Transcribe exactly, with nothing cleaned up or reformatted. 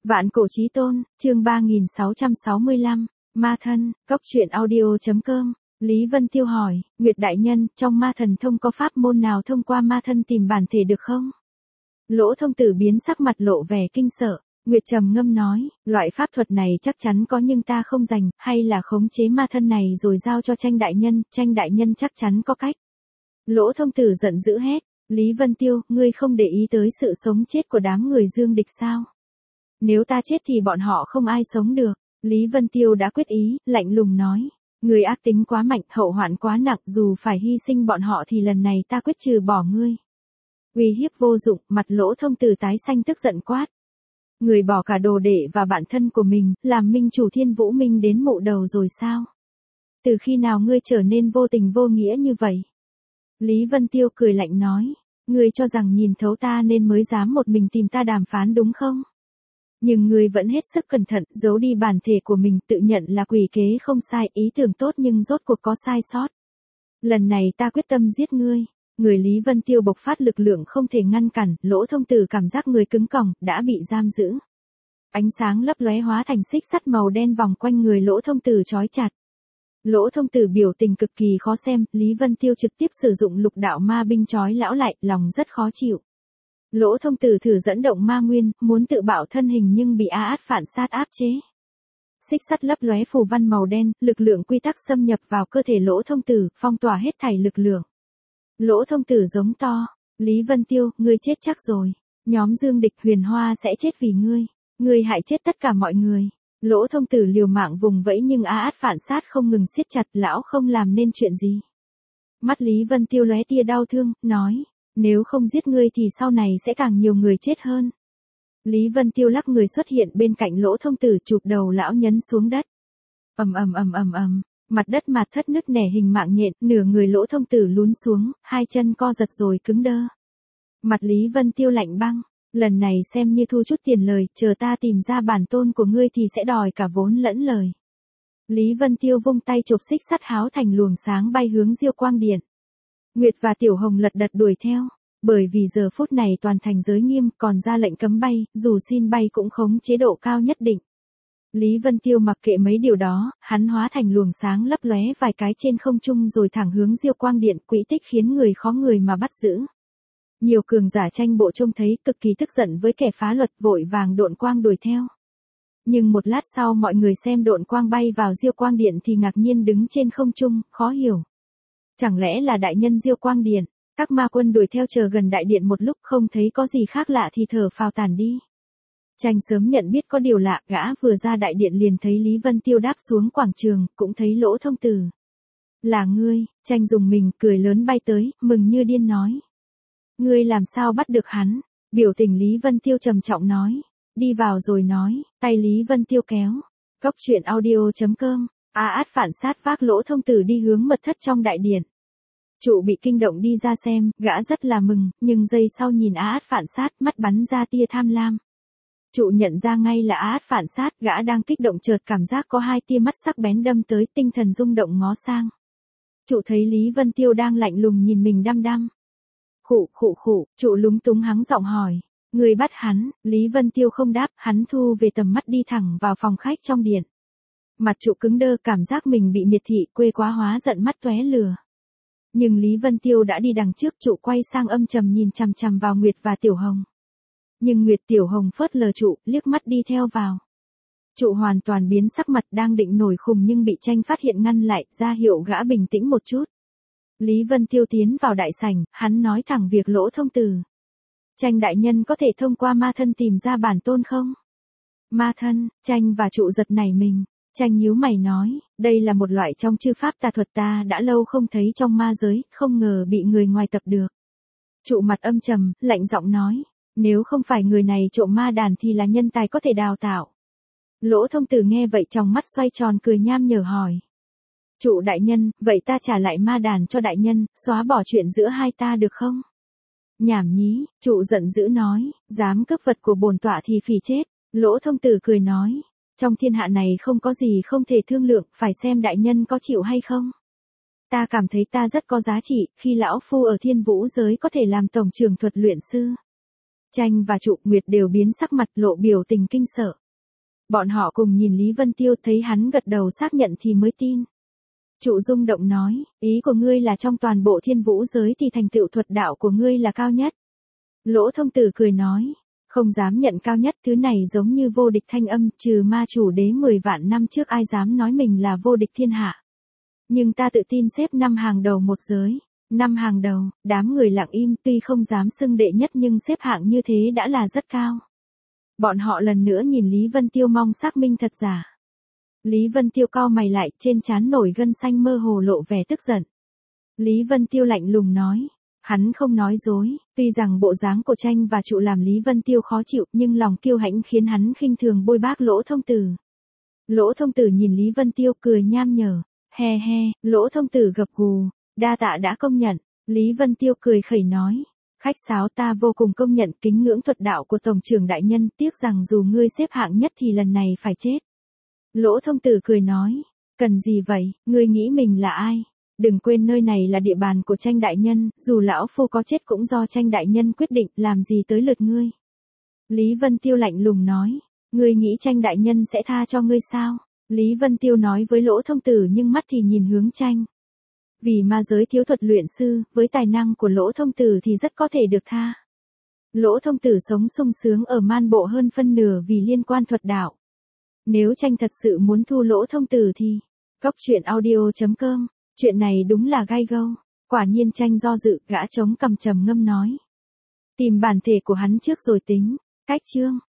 Vạn cổ chí tôn, chương ba nghìn sáu trăm sáu mươi lăm, ma thân, cốc truyện audio.com, Lý Vân Tiêu hỏi, Nguyệt đại nhân, trong ma thần thông có pháp môn nào thông qua ma thân tìm bản thể được không? Lỗ thông tử biến sắc mặt lộ vẻ kinh sợ, Nguyệt trầm ngâm nói, loại pháp thuật này chắc chắn có nhưng ta không rành, hay là khống chế ma thân này rồi giao cho Tranh đại nhân, Tranh đại nhân chắc chắn có cách. Lỗ thông tử giận dữ hét, Lý Vân Tiêu, ngươi không để ý tới sự sống chết của đám người Dương Địch sao? Nếu ta chết thì bọn họ không ai sống được. Lý Vân Tiêu đã quyết ý, lạnh lùng nói. Người ác tính quá mạnh, hậu hoạn quá nặng, dù phải hy sinh bọn họ thì lần này ta quyết trừ bỏ ngươi. Uy hiếp vô dụng, mặt Lỗ thông tử tái xanh tức giận quát. Người bỏ cả đồ đệ và bạn thân của mình, làm minh chủ Thiên Vũ Minh đến mộ đầu rồi sao? Từ khi nào ngươi trở nên vô tình vô nghĩa như vậy? Lý Vân Tiêu cười lạnh nói. Ngươi cho rằng nhìn thấu ta nên mới dám một mình tìm ta đàm phán đúng không? Nhưng ngươi vẫn hết sức cẩn thận, giấu đi bản thể của mình, tự nhận là quỷ kế không sai, ý tưởng tốt nhưng rốt cuộc có sai sót. Lần này ta quyết tâm giết ngươi. Người Lý Vân Tiêu bộc phát lực lượng không thể ngăn cản, Lỗ thông tử cảm giác người cứng còng, đã bị giam giữ. Ánh sáng lấp lóe hóa thành xích sắt màu đen vòng quanh người Lỗ thông tử trói chặt. Lỗ thông tử biểu tình cực kỳ khó xem, Lý Vân Tiêu trực tiếp sử dụng lục đạo ma binh trói lão lại, lòng rất khó chịu. Lỗ thông tử thử dẫn động ma nguyên, muốn tự bạo thân hình nhưng bị A Át phản sát áp chế. Xích sắt lấp lóe phù văn màu đen, lực lượng quy tắc xâm nhập vào cơ thể Lỗ thông tử, phong tỏa hết thảy lực lượng. Lỗ thông tử giống to, Lý Vân Tiêu, ngươi chết chắc rồi. Nhóm Dương Địch Huyền Hoa sẽ chết vì ngươi. Ngươi hại chết tất cả mọi người. Lỗ thông tử liều mạng vùng vẫy nhưng A Át phản sát không ngừng siết chặt, lão không làm nên chuyện gì. Mắt Lý Vân Tiêu lóe tia đau thương, nói, nếu không giết ngươi thì sau này sẽ càng nhiều người chết hơn. Lý Vân Tiêu lắc người xuất hiện bên cạnh Lỗ thông tử, chụp đầu lão nhấn xuống đất. Ầm ầm ầm ầm ầm, mặt đất mạt thất nứt nẻ hình mạng nhện, nửa người Lỗ thông tử lún xuống, hai chân co giật rồi cứng đơ. Mặt Lý Vân Tiêu lạnh băng. Lần này xem như thu chút tiền lời, chờ ta tìm ra bản tôn của ngươi thì sẽ đòi cả vốn lẫn lời. Lý Vân Tiêu vung tay chộp xích sắt háo thành luồng sáng bay hướng Diêu Quang Điện. Nguyệt và Tiểu Hồng lật đật đuổi theo, bởi vì giờ phút này toàn thành giới nghiêm, còn ra lệnh cấm bay, dù xin bay cũng khống chế độ cao nhất định. Lý Vân Tiêu mặc kệ mấy điều đó, hắn hóa thành luồng sáng lấp lóe vài cái trên không trung rồi thẳng hướng Diêu Quang Điện, quỹ tích khiến người khó người mà bắt giữ. Nhiều cường giả Tranh bộ trông thấy cực kỳ tức giận với kẻ phá luật, vội vàng độn quang đuổi theo. Nhưng một lát sau mọi người xem độn quang bay vào Diêu Quang Điện thì ngạc nhiên đứng trên không trung, khó hiểu. Chẳng lẽ là đại nhân Diêu Quang Điện? Các ma quân đuổi theo chờ gần đại điện một lúc không thấy có gì khác lạ thì thở phào tàn đi. Tranh sớm nhận biết có điều lạ, gã vừa ra đại điện liền thấy Lý Vân Tiêu đáp xuống quảng trường, cũng thấy Lỗ thông tử. Là ngươi, Tranh dùng mình, cười lớn bay tới, mừng như điên nói. Ngươi làm sao bắt được hắn? Biểu tình Lý Vân Tiêu trầm trọng nói. Đi vào rồi nói, tay Lý Vân Tiêu kéo. Cốc truyện audio.com, A Át phản sát vác Lỗ thông tử đi hướng mật thất trong đại điện. Trụ bị kinh động đi ra xem, gã rất là mừng, nhưng giây sau nhìn A Át phản sát, mắt bắn ra tia tham lam. Trụ nhận ra ngay là A Át phản sát, gã đang kích động chợt cảm giác có hai tia mắt sắc bén đâm tới, tinh thần rung động ngó sang. Trụ thấy Lý Vân Tiêu đang lạnh lùng nhìn mình đăm đăm. Khụ khụ khụ, trụ lúng túng hắng giọng hỏi. Người bắt hắn, Lý Vân Tiêu không đáp, hắn thu về tầm mắt đi thẳng vào phòng khách trong điện. Mặt trụ cứng đơ, cảm giác mình bị miệt thị, quê quá hóa giận mắt tóe lửa. Nhưng Lý Vân Tiêu đã đi đằng trước, trụ quay sang âm trầm nhìn chằm chằm vào Nguyệt và Tiểu Hồng. Nhưng Nguyệt Tiểu Hồng phớt lờ trụ, liếc mắt đi theo vào. Trụ hoàn toàn biến sắc mặt, đang định nổi khùng nhưng bị Tranh phát hiện ngăn lại, ra hiệu gã bình tĩnh một chút. Lý Vân Tiêu tiến vào đại sảnh, hắn nói thẳng việc Lỗ thông tử. Tranh đại nhân có thể thông qua ma thân tìm ra bản tôn không? Ma thân, Tranh và trụ giật nảy mình. Tranh nhíu mày nói, đây là một loại trong chư pháp tà thuật ta đã lâu không thấy trong ma giới, không ngờ bị người ngoài tập được. Trụ mặt âm trầm, lạnh giọng nói, nếu không phải người này trộm ma đàn thì là nhân tài có thể đào tạo. Lỗ thông tử nghe vậy trong mắt xoay tròn cười nham nhở hỏi. Trụ đại nhân, vậy ta trả lại ma đàn cho đại nhân, xóa bỏ chuyện giữa hai ta được không? Nhảm nhí, trụ giận dữ nói, dám cướp vật của bổn tọa thì phỉ chết. Lỗ thông tử cười nói, trong thiên hạ này không có gì không thể thương lượng, phải xem đại nhân có chịu hay không. Ta cảm thấy ta rất có giá trị, khi lão phu ở Thiên Vũ giới có thể làm tổng trưởng thuật luyện sư. Tranh và Trụ Nguyệt đều biến sắc mặt lộ biểu tình kinh sợ. Bọn họ cùng nhìn Lý Vân Tiêu, thấy hắn gật đầu xác nhận thì mới tin. Trụ rung động nói, ý của ngươi là trong toàn bộ thiên vũ giới thì thành tựu thuật đạo của ngươi là cao nhất. Lỗ Thông Tử cười nói, không dám nhận cao nhất, thứ này giống như vô địch thanh âm, trừ ma chủ đế mười vạn năm trước ai dám nói mình là vô địch thiên hạ. Nhưng ta tự tin xếp năm hàng đầu một giới. Năm hàng đầu, đám người lặng im, tuy không dám xưng đệ nhất nhưng xếp hạng như thế đã là rất cao. Bọn họ lần nữa nhìn Lý Vân Tiêu mong xác minh thật giả. Lý Vân Tiêu cau mày lại, trên trán nổi gân xanh mơ hồ lộ vẻ tức giận. Lý Vân Tiêu lạnh lùng nói, hắn không nói dối, tuy rằng bộ dáng của Tranh và Trụ làm Lý Vân Tiêu khó chịu nhưng lòng kiêu hãnh khiến hắn khinh thường bôi bác Lỗ Thông Tử. Lỗ Thông Tử nhìn Lý Vân Tiêu cười nham nhở, he he, Lỗ Thông Tử gật gù, đa tạ đã công nhận. Lý Vân Tiêu cười khẩy nói, khách sáo, ta vô cùng công nhận kính ngưỡng thuật đạo của tổng trưởng đại nhân, tiếc rằng dù ngươi xếp hạng nhất thì lần này phải chết. Lỗ Thông Tử cười nói, cần gì vậy, ngươi nghĩ mình là ai? Đừng quên nơi này là địa bàn của Tranh đại nhân, dù lão phu có chết cũng do Tranh đại nhân quyết định, làm gì tới lượt ngươi. Lý Vân Tiêu lạnh lùng nói, ngươi nghĩ Tranh đại nhân sẽ tha cho ngươi sao? Lý Vân Tiêu nói với Lỗ Thông Tử nhưng mắt thì nhìn hướng Tranh. Vì ma giới thiếu thuật luyện sư, với tài năng của Lỗ Thông Tử thì rất có thể được tha. Lỗ Thông Tử sống sung sướng ở man bộ hơn phân nửa vì liên quan thuật đạo. Nếu Tranh thật sự muốn thu Lỗ Thông Tử thì, cốc truyện audio chấm com, chuyện này đúng là gai gâu. Quả nhiên Tranh do dự, gã chống cằm trầm ngâm nói. Tìm bản thể của hắn trước rồi tính, cách chương.